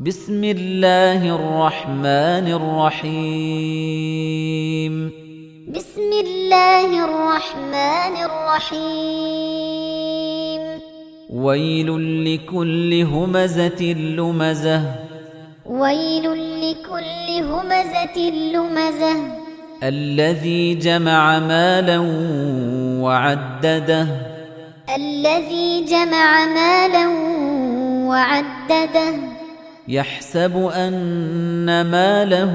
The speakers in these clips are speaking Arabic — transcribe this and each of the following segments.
بسم الله الرحمن الرحيم بسم الله الرحمن الرحيم ويل لكل همزة لمزة ويل لكل همزة لمزة الذي جمع مالا وعدده الذي جمع مالا وعدده يحسب أن ماله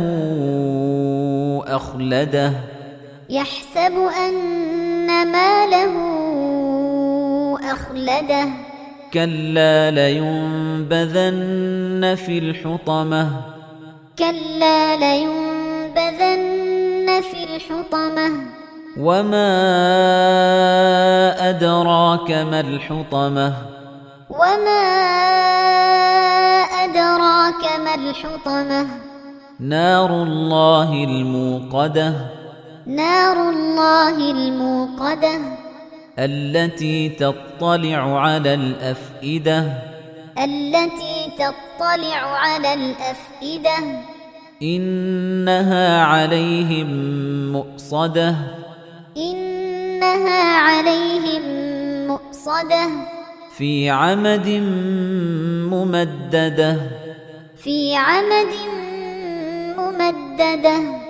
أخلده يحسب أن ماله أخلده كلا لينبذن في الحطمة كلا لينبذن في الحطمة وما أدراك ما الحطمة وما أدراك ما الحطمة نار الله الموقدة نار الله الموقدة التي تطلع على الأفئدة التي تطلع على الأفئدة إنها عليهم مؤصدة إنها عليهم مؤصدة في عمد ممددة في عمد ممددة